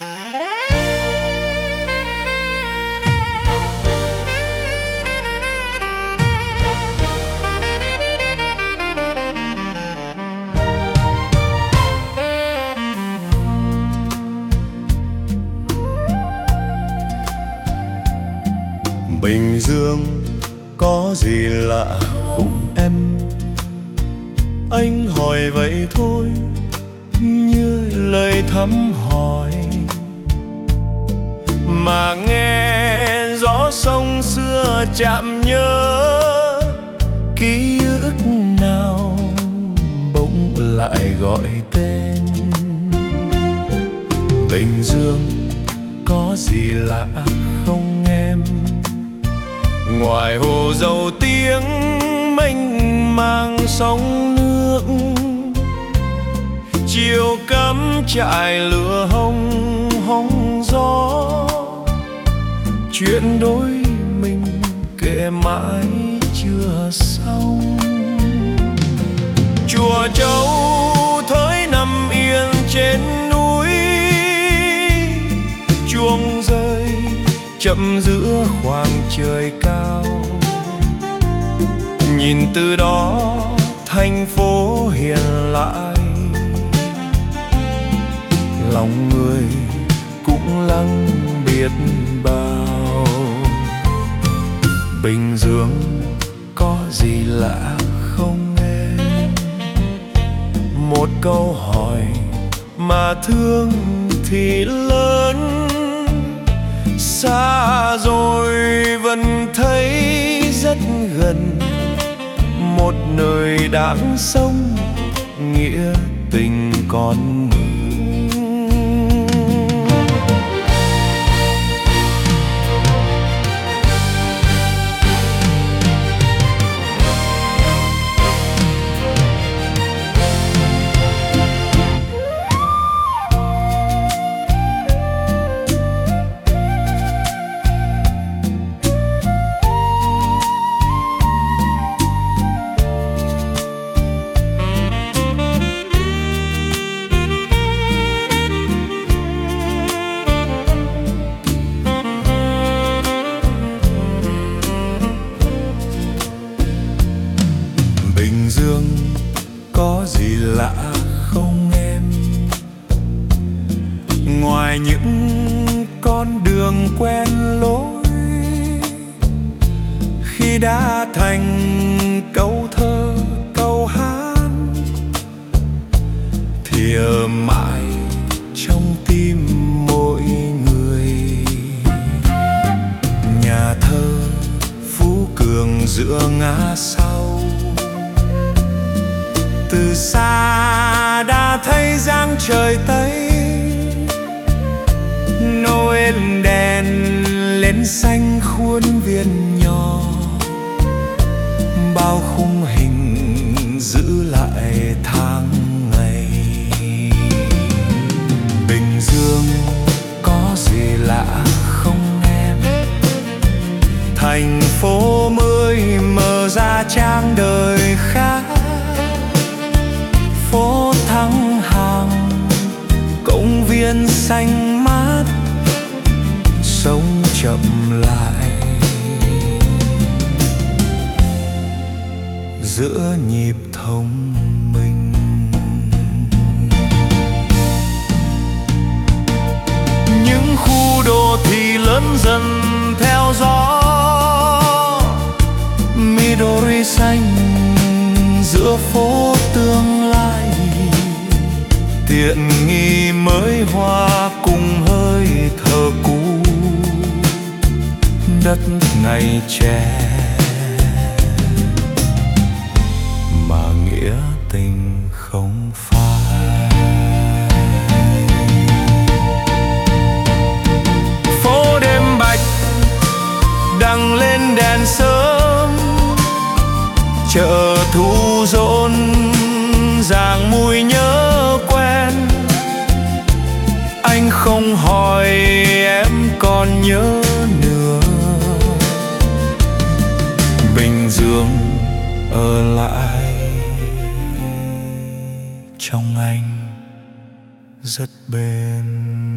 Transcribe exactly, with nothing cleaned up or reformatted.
Bình Dương có gì lạ cùng em? Anh hỏi vậy thôi, như lời thăm hỏi, mà nghe gió sông xưa chạm nhớ. Ký ức nào bỗng lại gọi tên. Bình Dương có gì lạ không em? Ngoài hồ dầu tiếng mênh mang sóng nước, chiều cắm trại lửa hồng hóng gió. Chuyện đôi mình kể mãi chưa xong. Chùa Châu thới nằm yên trên núi, chuông rơi chậm giữa khoảng trời cao. Nhìn từ đó thành phố hiện lại, lòng người cũng lắng biết bao. Bình Dương có gì lạ không em? Một câu hỏi mà thương thì lớn. Xa rồi vẫn thấy rất gần, một nơi đáng sống nghĩa tình còn mừng. Bình Dương có gì lạ không em? Ngoài những con đường quen lối, khi đã thành câu thơ câu hát, thì ở mãi trong tim mỗi người. Nhà thơ Phú Cường giữa ngã sau, từ xa đã thấy dáng trời Tây. Noel đèn lên xanh khuôn viên nhỏ, bao khung hình giữ lại tháng ngày. Bình Dương có gì lạ không em? Thành phố mới mở ra trang đời khác. Phố Thăng Hàng, công viên xanh mát, sống chậm lại giữa nhịp thông minh. Những khu đô thị lớn dần theo gió, Midori xanh giữa phố tương lai. Tiện nghi mới hoa cùng hơi thở cũ, đất ngày trẻ mà nghĩa tình không phai. Phố đêm bạch đăng lên đèn sớm, chợ thu rộn ràng mùi nhớ quen. Anh không hỏi em còn nhớ nữa. Bình Dương ở lại trong anh rất bền.